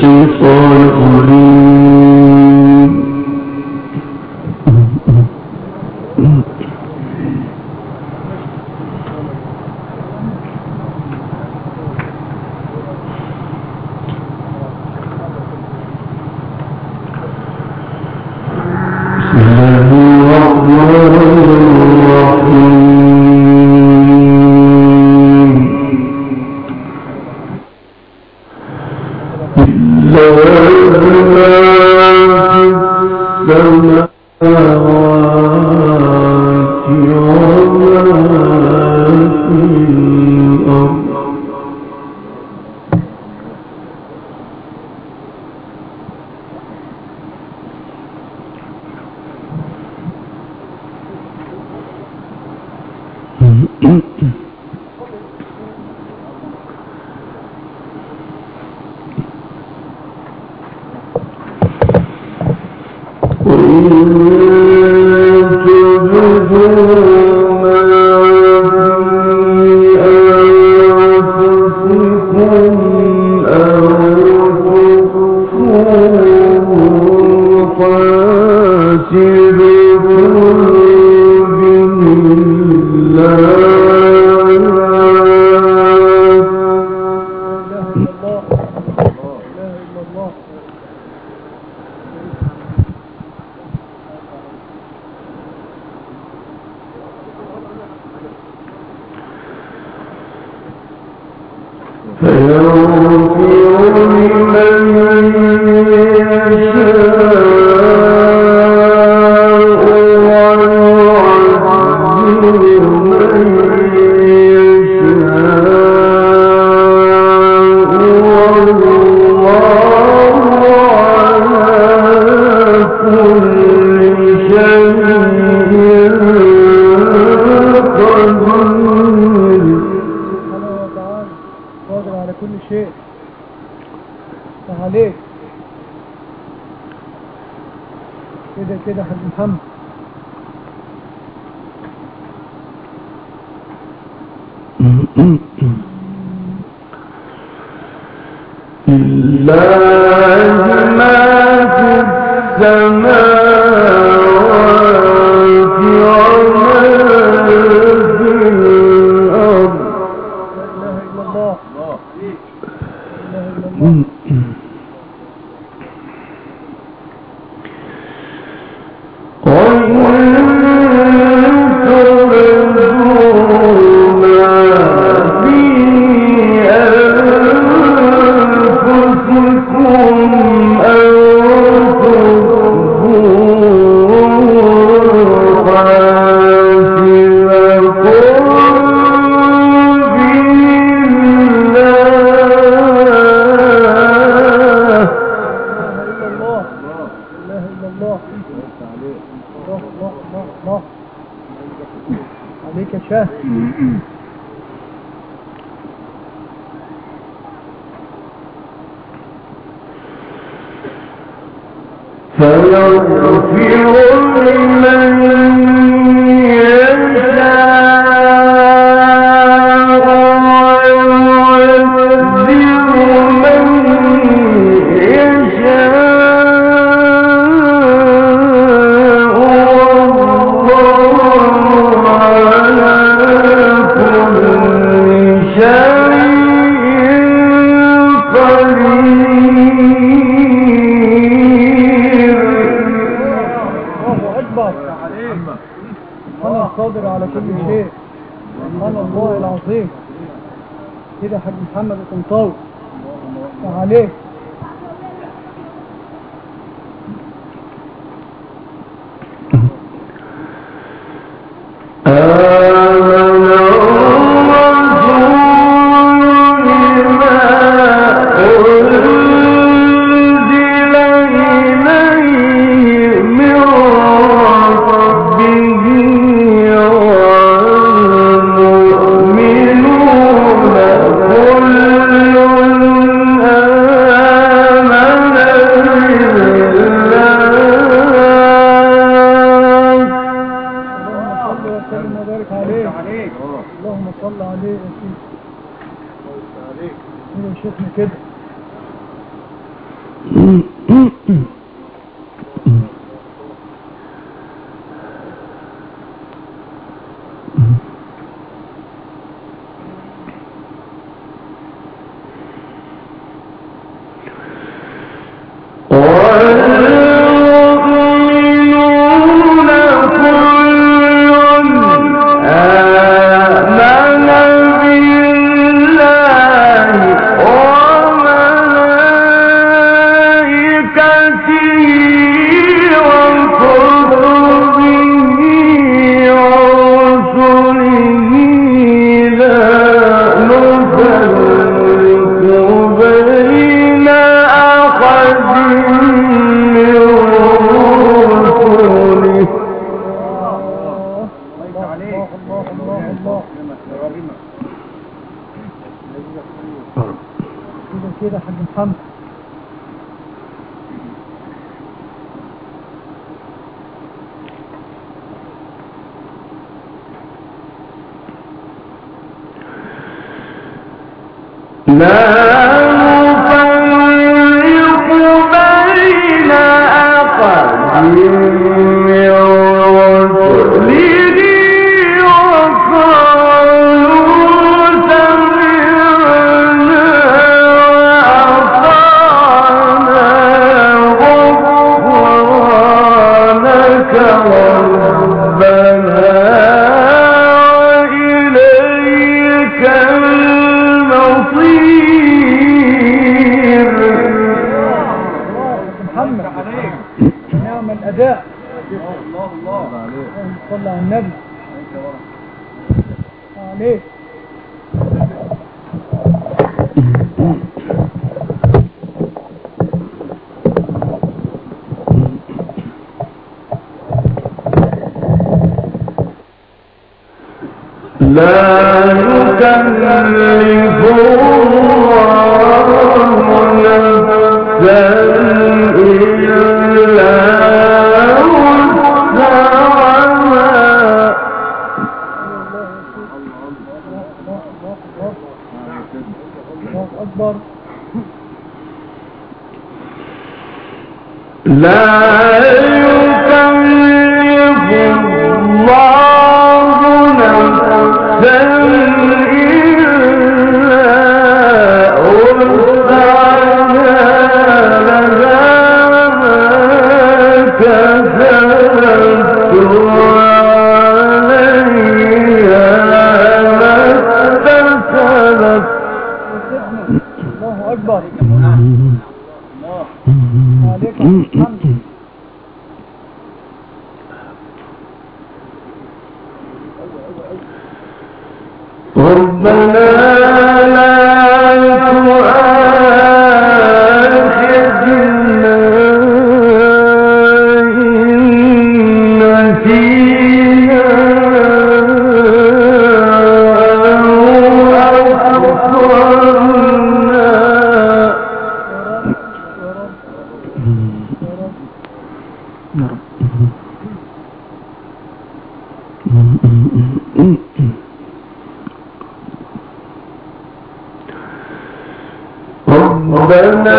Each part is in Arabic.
الشيطان الرجيم. كده حاج محمد. لله ما في السماوات وما في الأرض. لا إله إلا الله. لا إله إلا الله. عليك يا شاه. فيغفر لمن قادر على كل شيء. سبحان الله العظيم. كده حاج محمد الطنطاوي عليه. اللهم صل عليه يا سيدي. كده شيخنا كده. كده حاج محمد. نعم الأداء. الله عليك. صلى على النبي عليك. لا يكلف الله نفسا إلا وسعها. الله أكبر. لا يكلف الله نفسا إلا وسعها لها ما كسبت وعليها ما اكتسبت. الله أكبر. عليك الحمد. ربنا لا تؤاخذنا إن نسينا أو أخطأنا. ربنا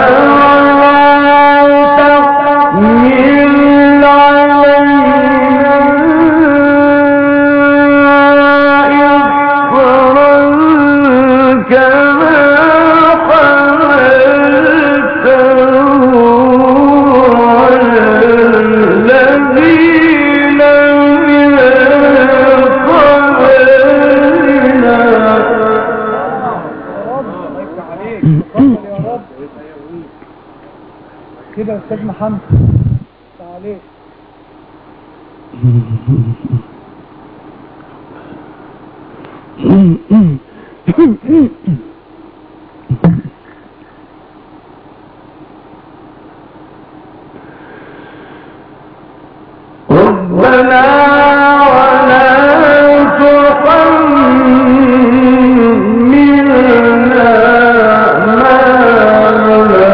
تحمل علينا إصرا كما حملته على الذين من قبلنا. كده أستاذ محمد عليك. ربنا ولا تحملنا ما لا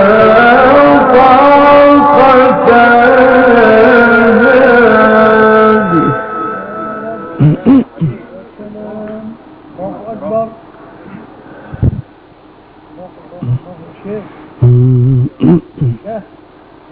طاقة لنا به. الله أكبر. الله شيخ.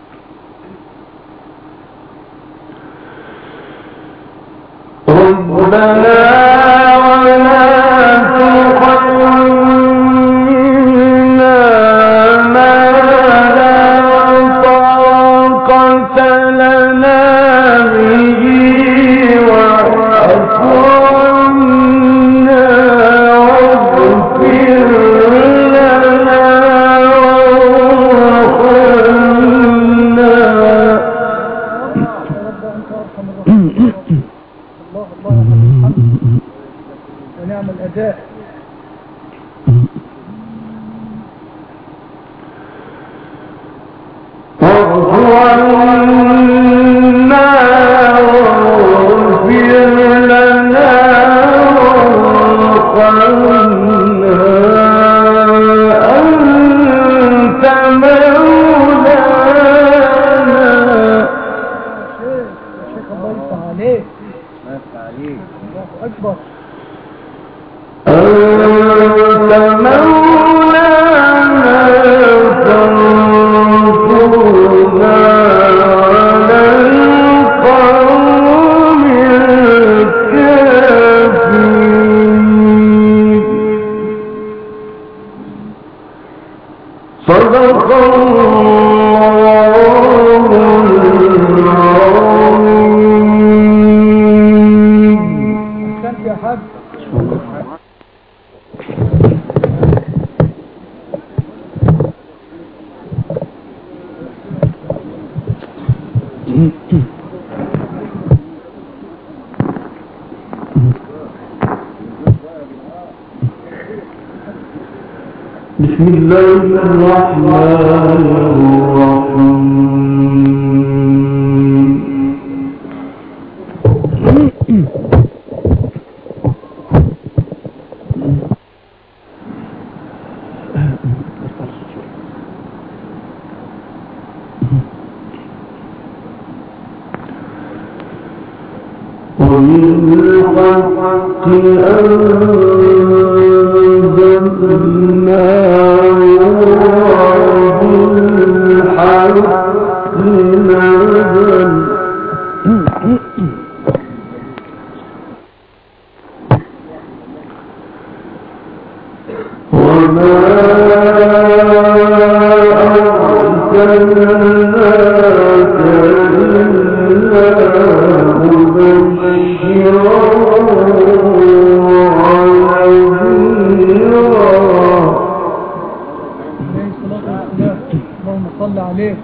بسم الله الرحمن الرحيم ومن الحق أنزلناه وبالحق نزل وما أرسلناك إلا مبشرا اللهم صل عليه.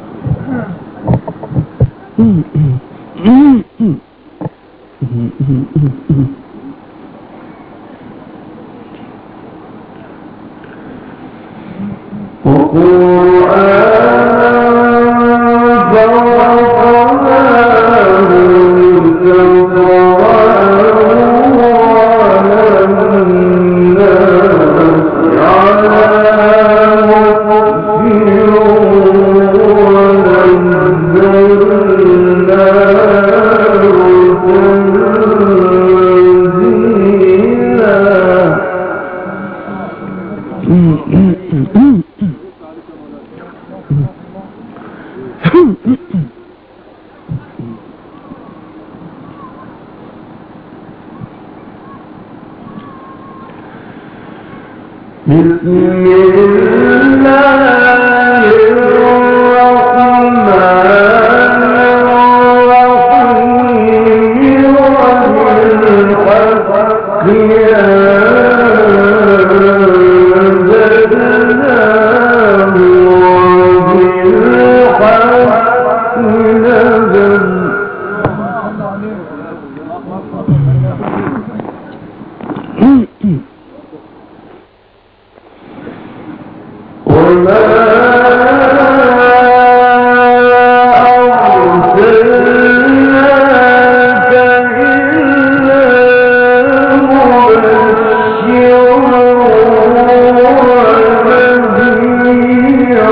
بسم الله الرحمن الرحيم وبالحق أنزلناه وبالحق نزل وما أرسلناك إلا مبشرا ونذيرا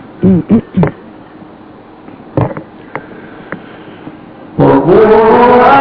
وقرآن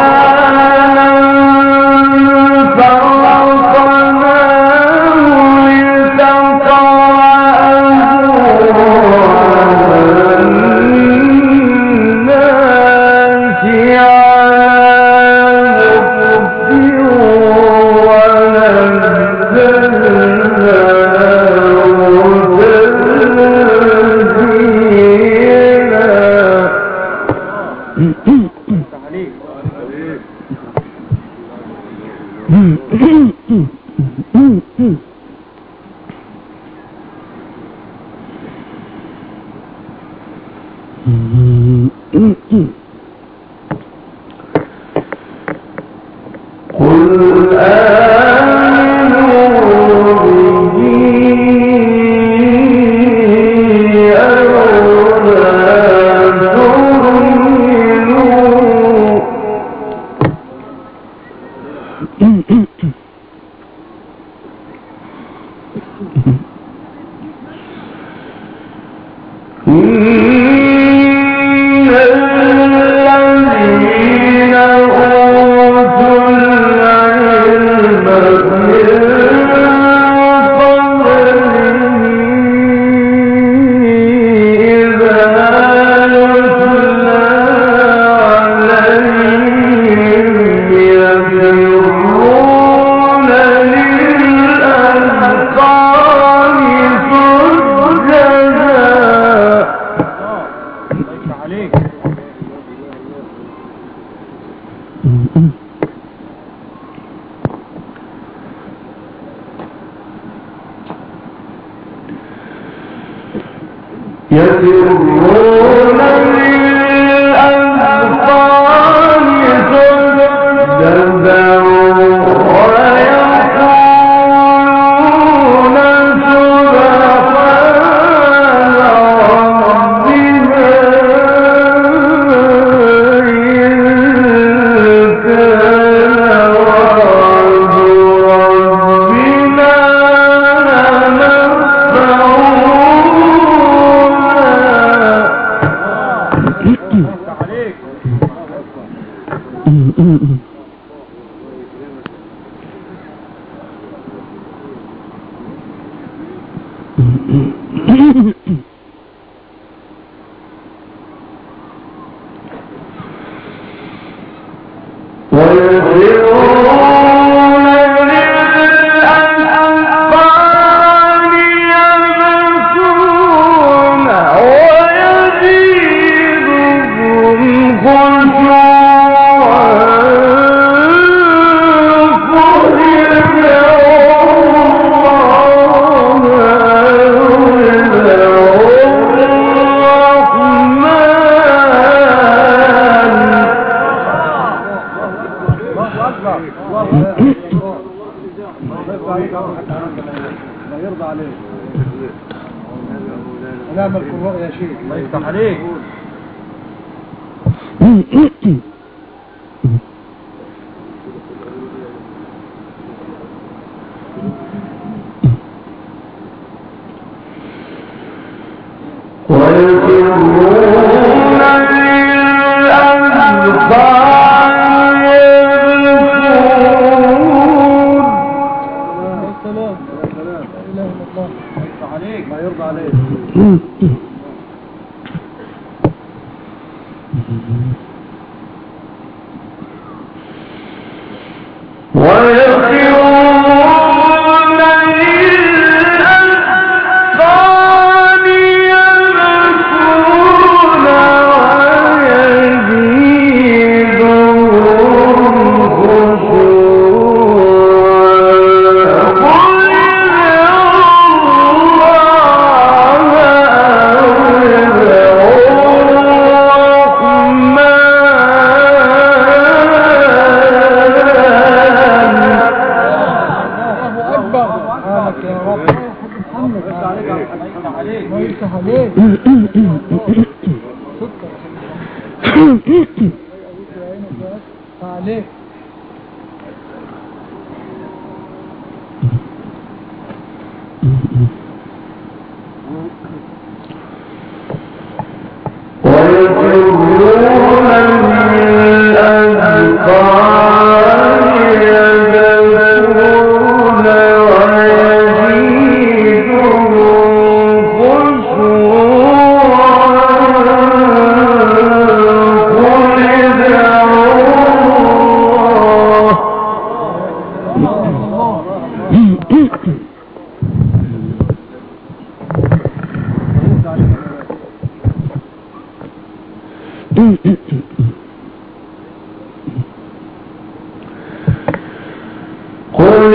قل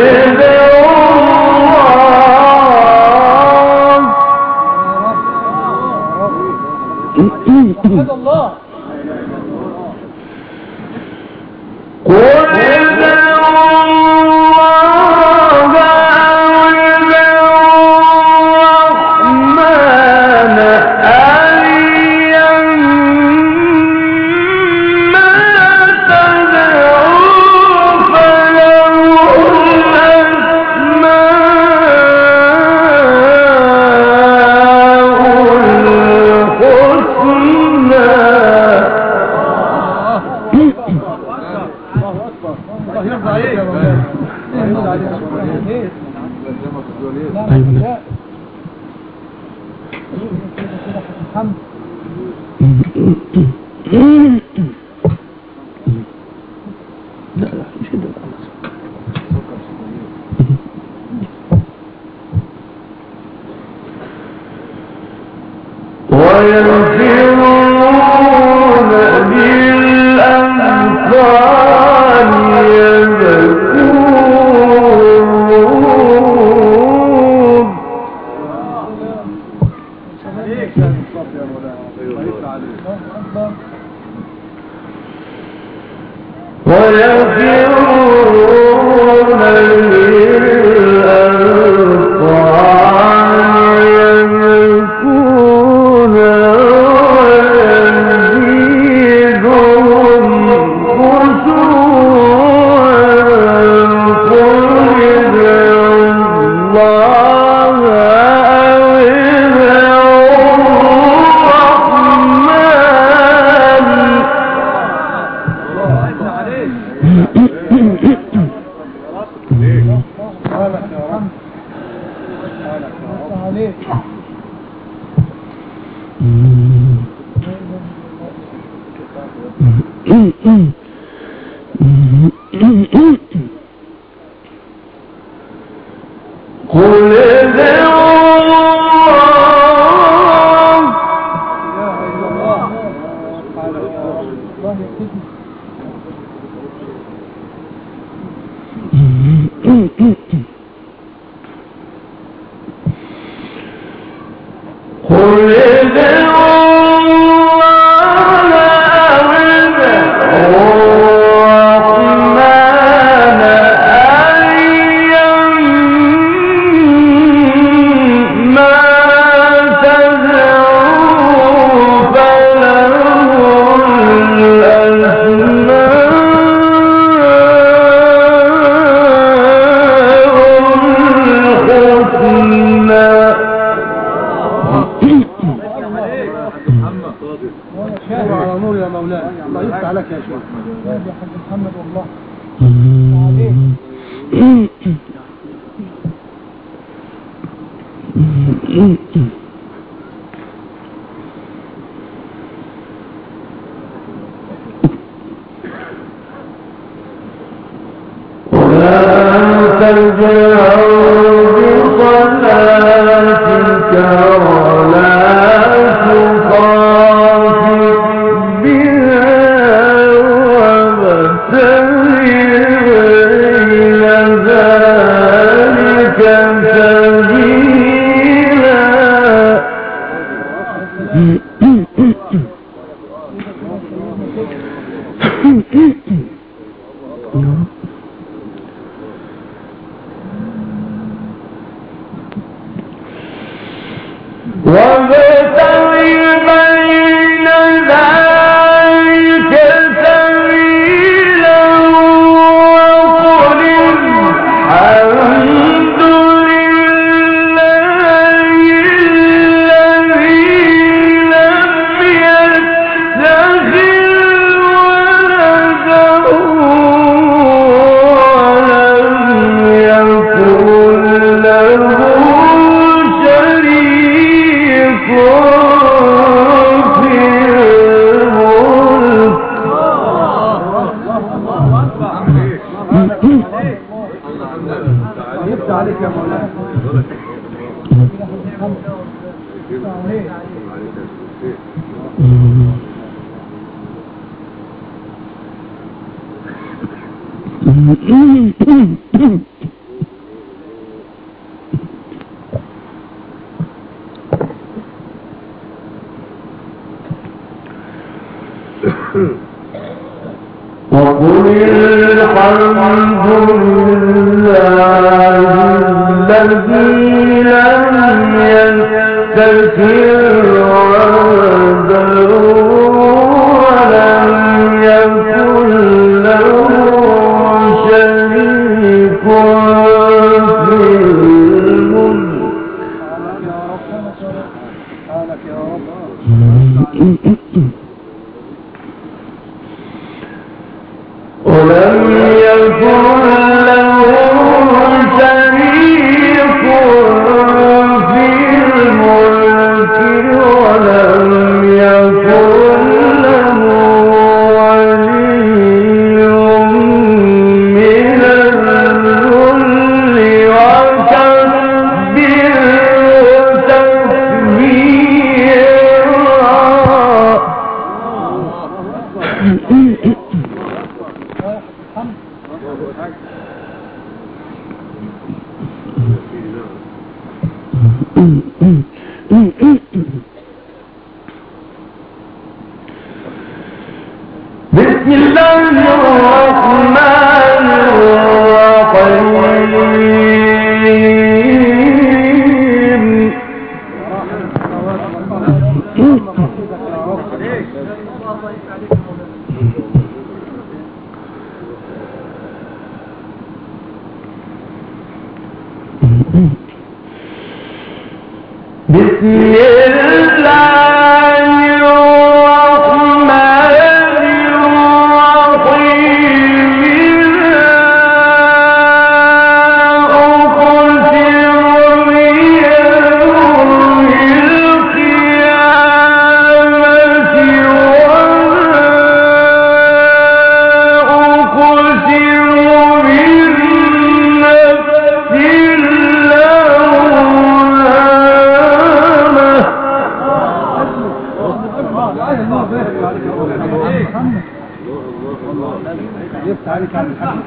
الحمد لله الذي لم يتخذ ولدا ولم يكن له شريك في الملك ولم يكن له شريك في الملك ولم يكن له ولي من الذل وكبره تكبيرا. بسم الله الرحمن الرحيم بسم الله الرحمن الرحيم أقسم بيوم القيامة ولا أقسم بالنفس يفتح عليك عن الحمد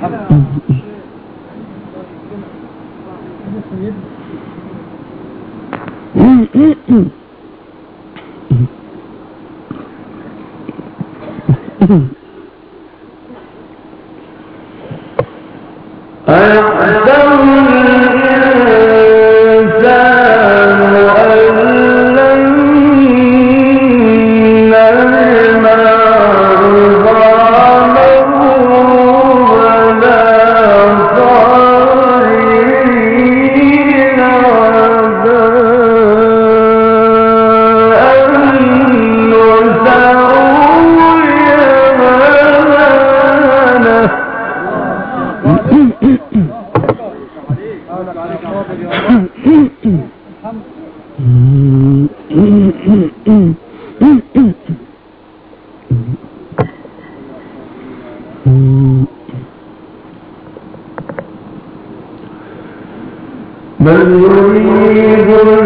بل يريد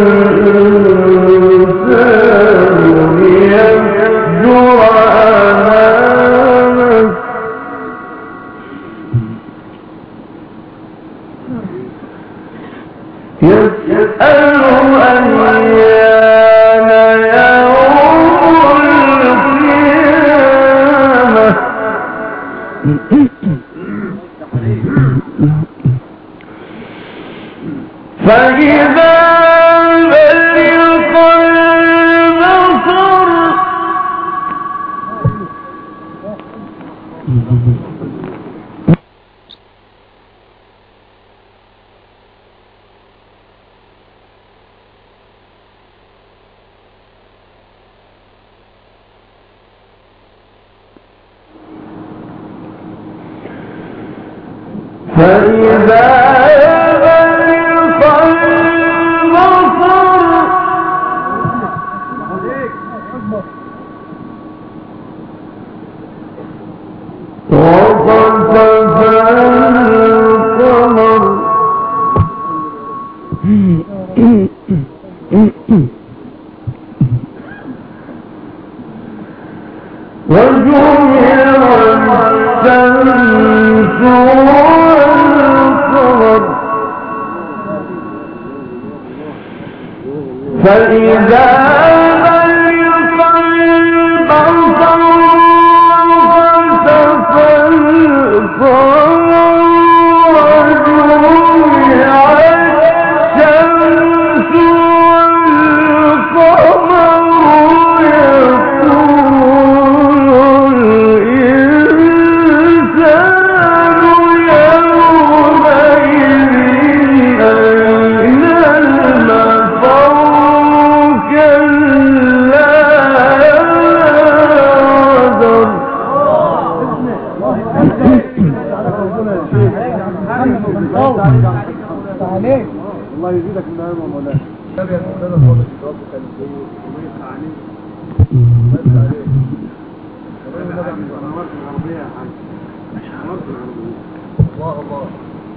الإنسان ليفجر أمامه يسأل أيان يوم القيامة فإذا برق البصر فإذا برق البصر وخسف عليك. الله يزيدك من نعمه يا مولانا. النبي يا مولانا صلى ربك الجود ويقع عليك. بس عليك. انا مرت العربيه يا حاج. مرت العربيه. الله الله.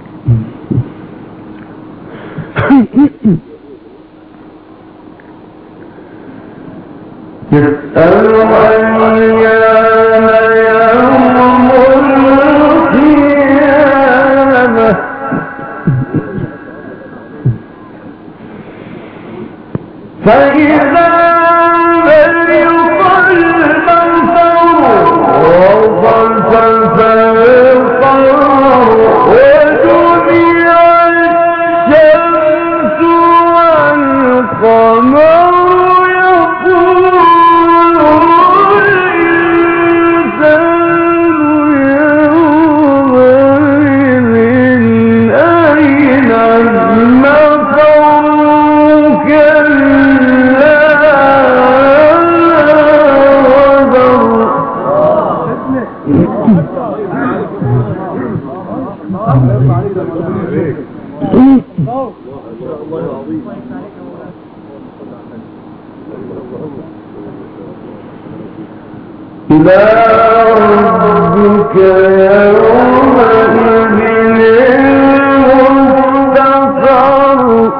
يسأل أيام يوم القيامة فإذا برق البصر وخسف القمر وجمع الشمس والقمر إلى ربك يومئذ المستقر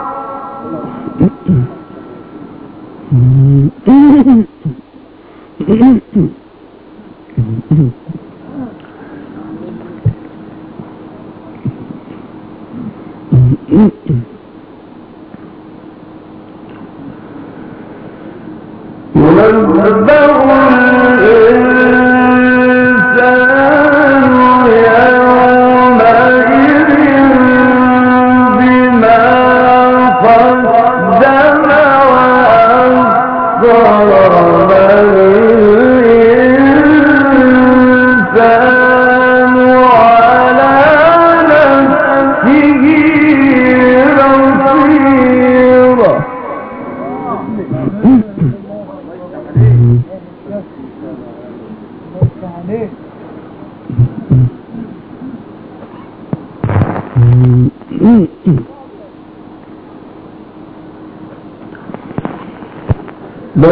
بل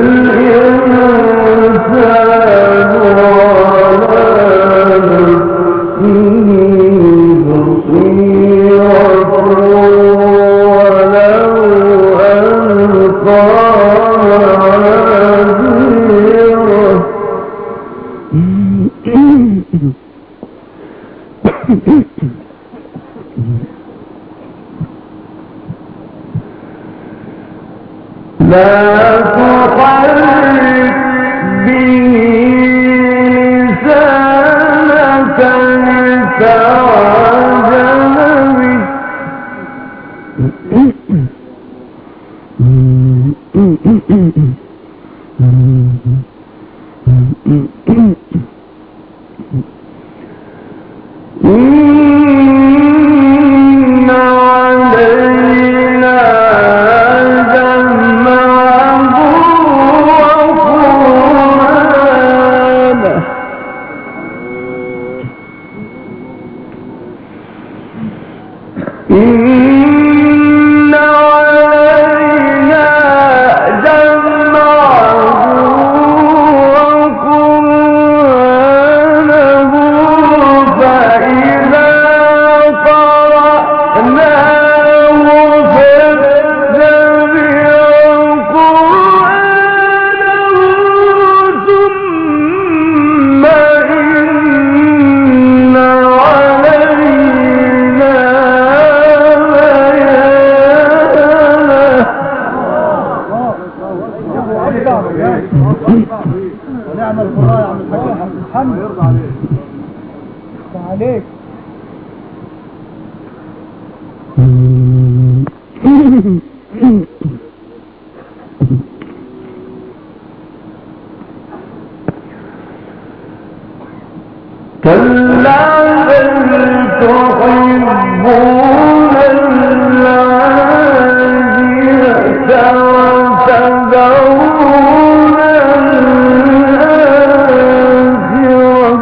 الإنسان على نفسه بصيرة ولو ألقى معاذيره لا تحرك به لسانك لتعجل به إن علينا إن علينا جمعه وقرآنه فإذا قرأناه فاتبع قرآنه ثم إن علينا ونعم القراء يا عم الحاج محمد يرضى عليك. عليك. كلا بل تحبون العاجلة وتذرون الآخرة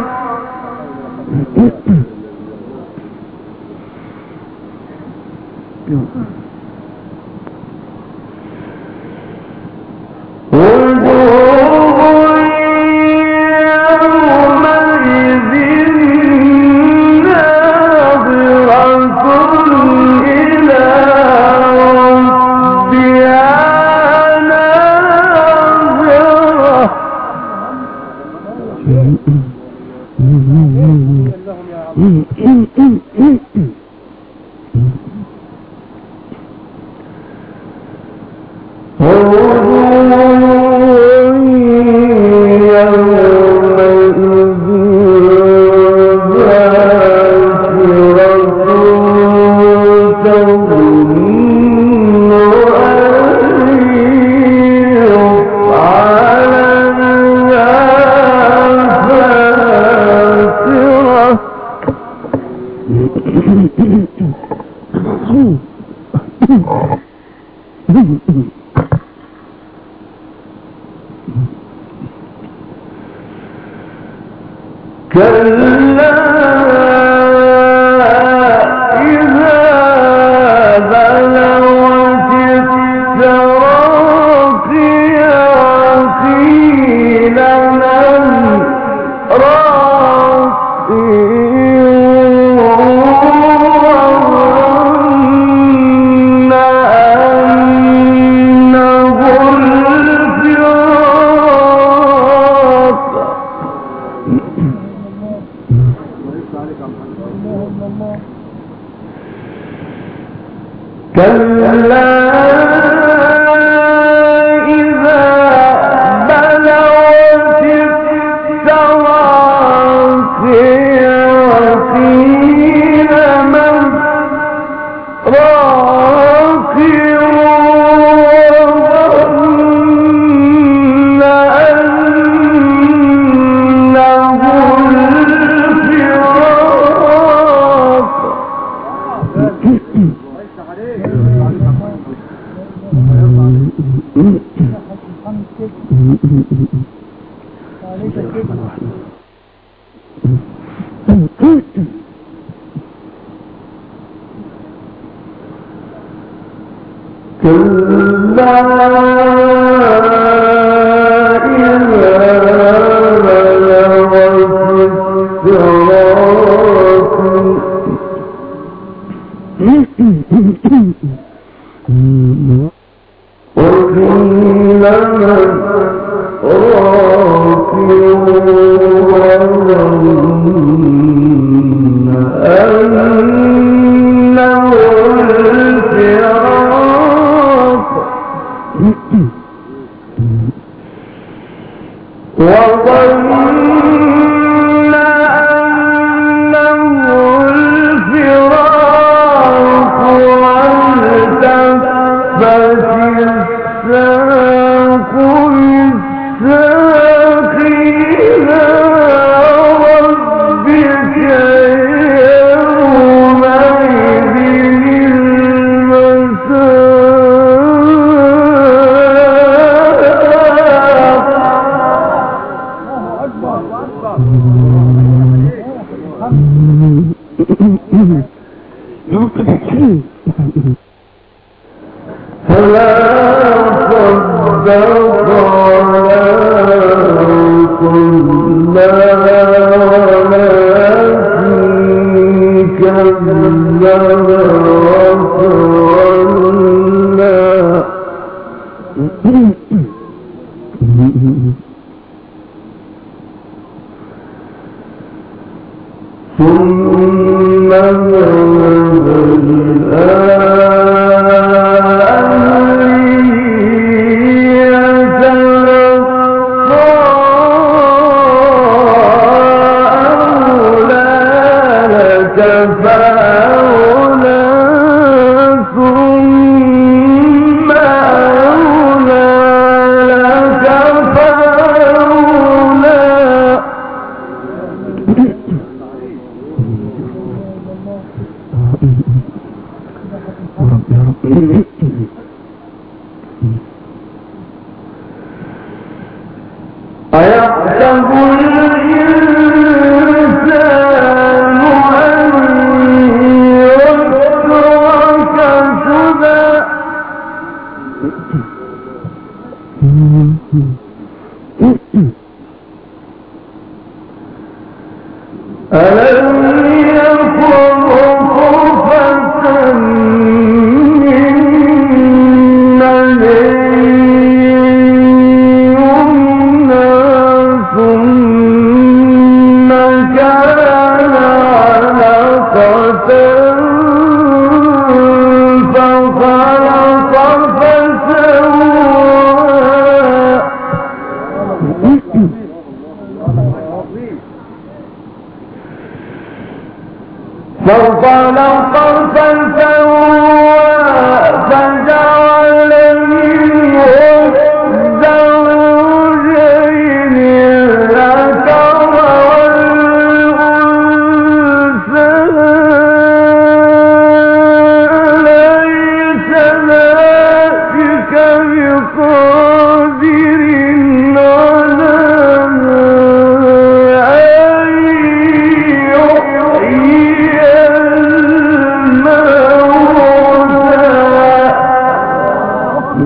أيحسب الإنسان أن يترك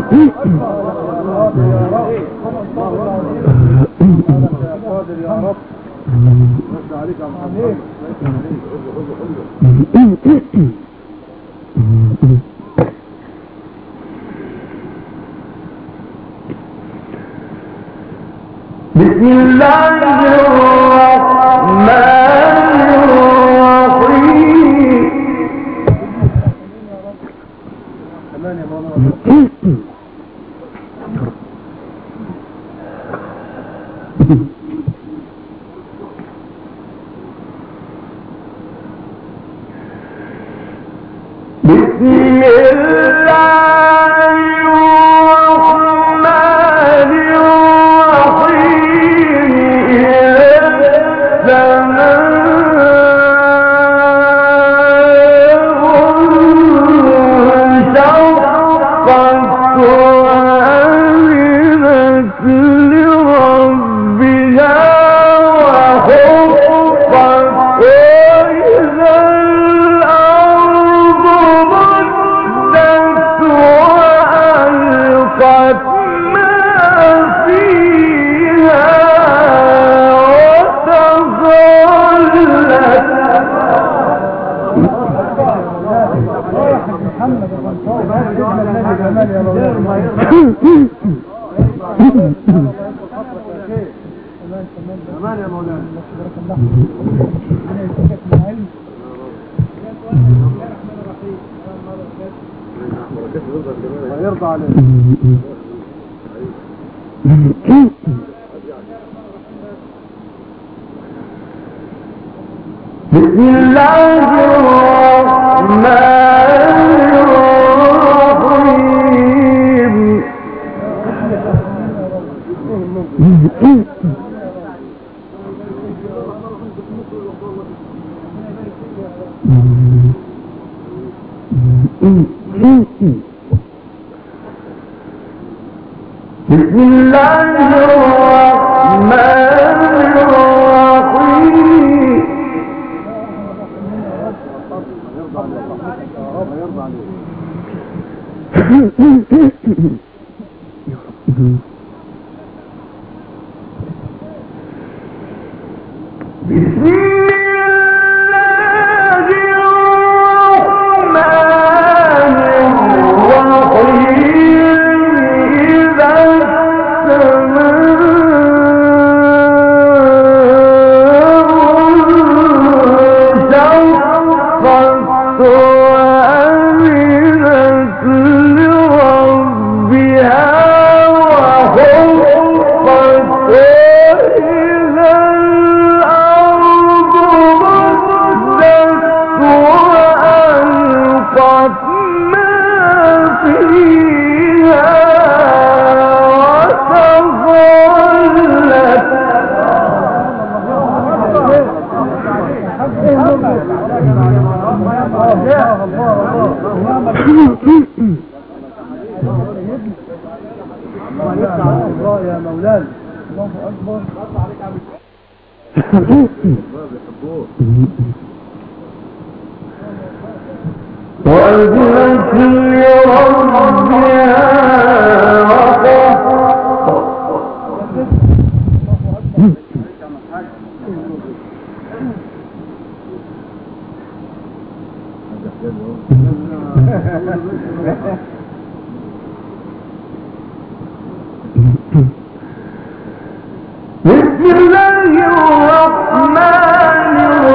قادر يا رب. بس عليك يا محمد. بسم الله الرحمن الرحيم. كمان يا مولانا. بسم الله الرحمن الرحيم. إذا السماء انشقت وأذنت لربها وحقت وإذا الأرض مدت وألقت ما فيها وتخلت. محمد الغنطاوي جمال يا مولانا. كمان يا مولانا. يرضى عليك. بسم الله الرحمن الرحيم. بسم الله الرحمن الرحيم. يرضى عليك. بسم الله الرحمن الرحيم. إذا الله يا مولانا. الله أكبر. وأذنت لربها وحقت. بسم الله الرحمن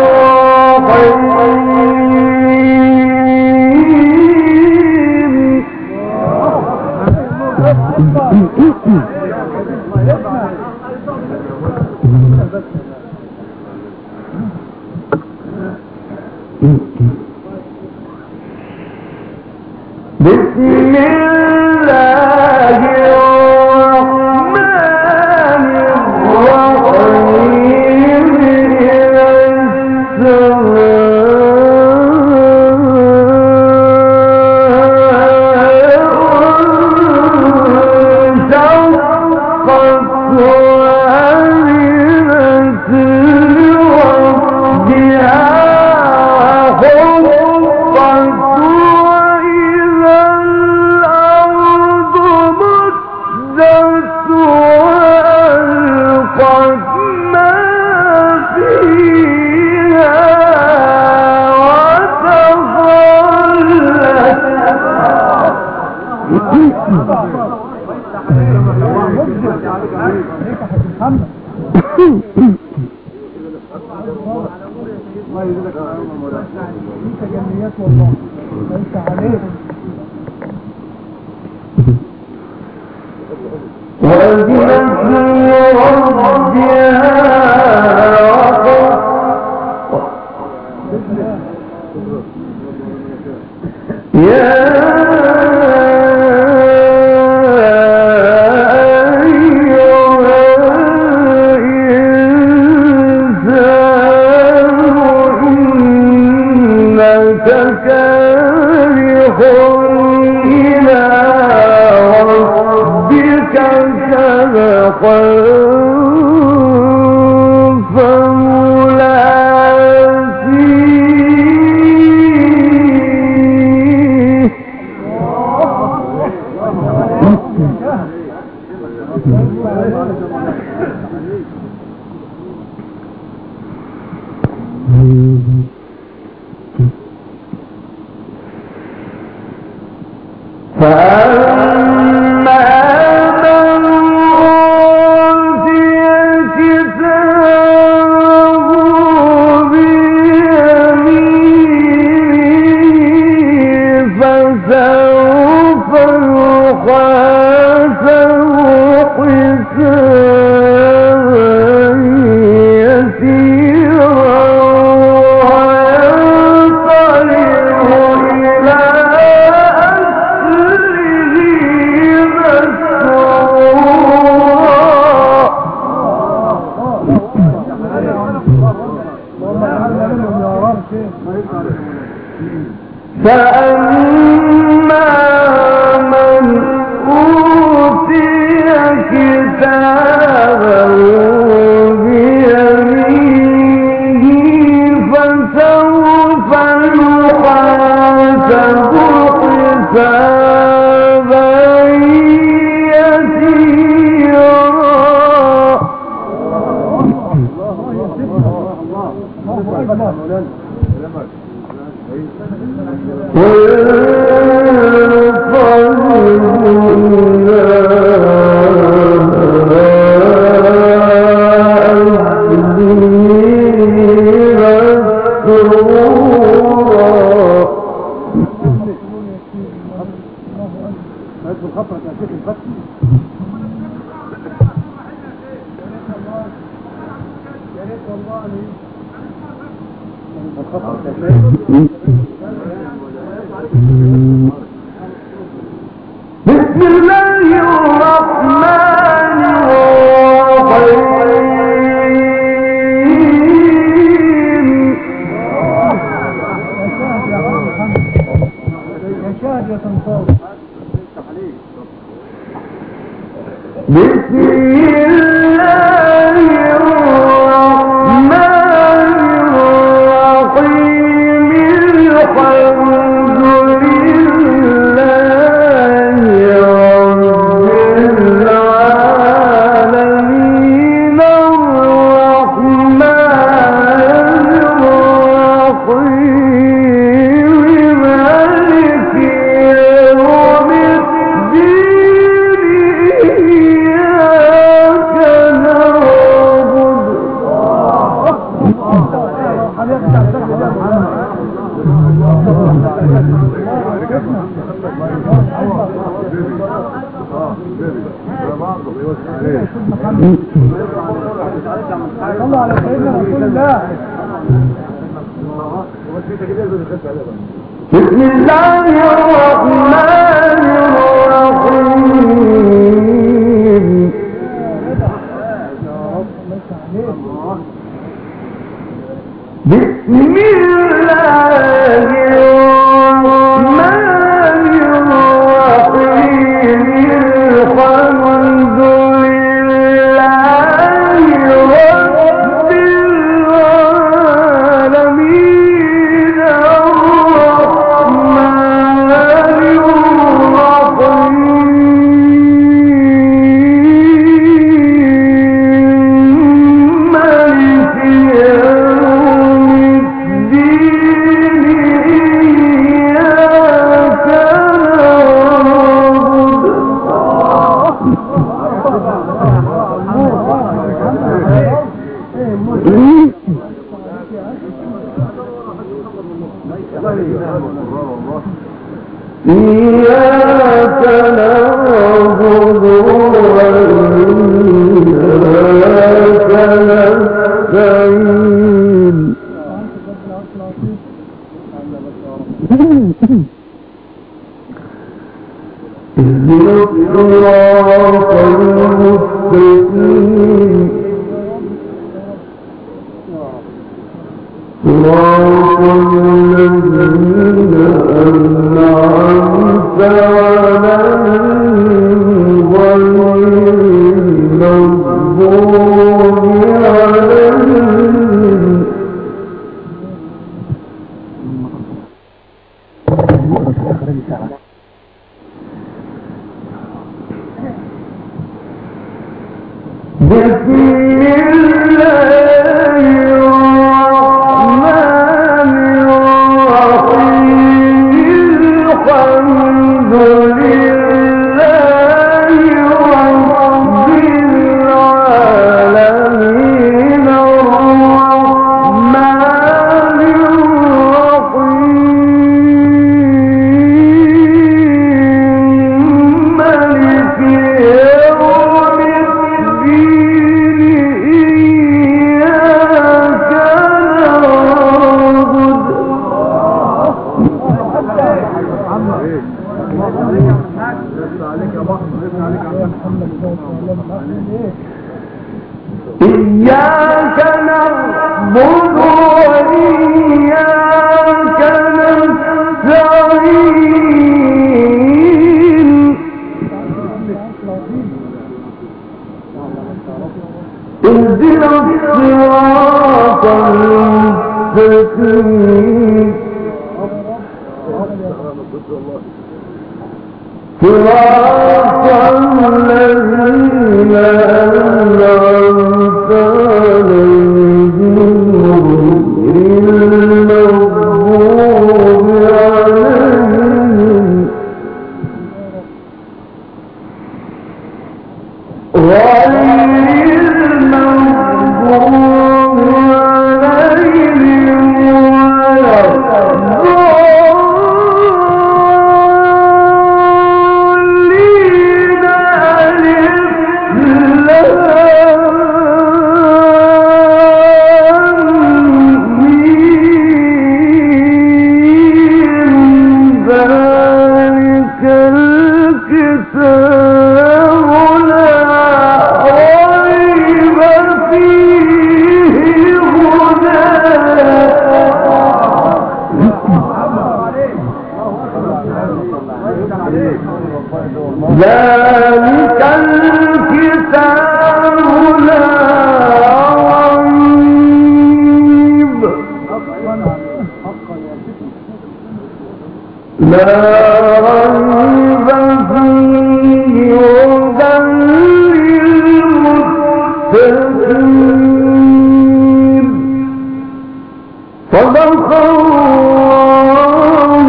الرحيم. بسم الله الرحمن الرحيم. إذا السماء محمد الله يجزاك خير يا مولانا. انت جمعيات والله ليس عليك. بسم الله الرحمن الرحيم. يا شاهد يا تنصار. بسم الله الرحمن الرحيم. الحمد لله رب العالمين الرحمن الرحيم مالك يوم الدين إياك نعبد صلوا على سيدنا رسول الله. بسم الله الرحمن الرحيم. بسم الله الرحمن الرحيم. الحمد لله رب العالمين الرحمن إياك نعبد وإياك نستعين اهدنا الصراط المستقيم صراط الذين أنعمت عليهم غير المغضوب عليهم بسم الله الرحمن الرحيم الحمد لله رب العالمين الرحمن الرحيم مالك يوم إياك نعبد وإياك نستعين اهدنا الصراط المستقيم صراط الذين أنعمت عليهم غير المغضوب عليهم ذلك الكتاب لا ريب فيه هدى للمتقين صدق الله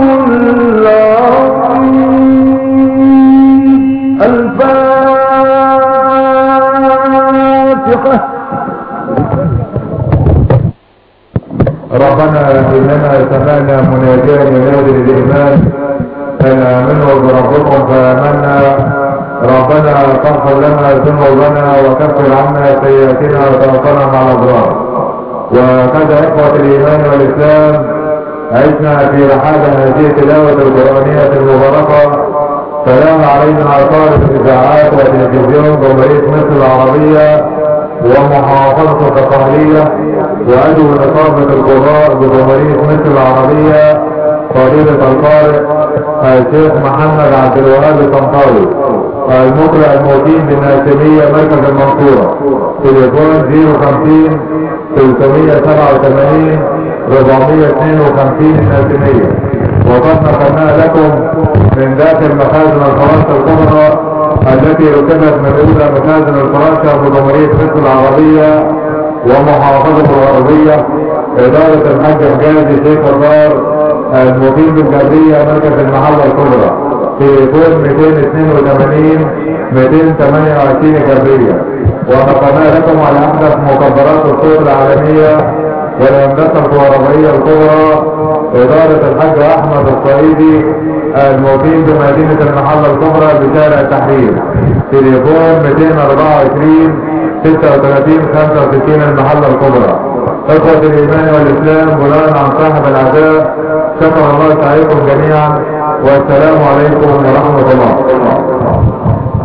العظيم الفاتحة. ربنا إننا سمعنا مناديا ينادي للإيمان أن آمنوا بربكم فآمنا ربنا فاغفر لنا ذنوبنا وكفر عنا سيئاتنا وتوفنا مع الأبرار. وكذا إخوة الإيمان والإسلام عشنا في رحاب هذه التلاوة القرآنية المباركة. سلام علينا أطارة الإذاعات والتلفزيون جمهورية مصر العربية ومحافظة القهلية وأدعو نقابة القضاء بجمهورية مصر العربية فضيلة القارئ الشيخ محمد عبد الوهاب الطنطاوي المقرئ المقيم بالناسمية مركز المنصورة تليفون 050 387 452 الناسمية. وقد نقلنا لكم من داخل مخازن الفراشة الكبرى التي ركبت من اولى مخازن الفراشة بجمهورية مصر العربية ومحافظة الغربية ادارة الحاج مجاهد شيخ الدار المقيم بالجبرية مركز المحلة الكبرى تليفون 282 228 جبرية. ونقلنا لكم على احدث مكبرات الصوت العالمية والهندسة الكهربائية الكبرى إدارة الحاج أحمد الصعيدي المقيم بمدينة المحلة الكبرى بشارع التحرير. تليفون 224 36 65 المحلة الكبرى. إخوة الإيمان والإسلام بناء عن صاحب العزاء، شكر الله سعيكم جميعا، والسلام عليكم ورحمة الله.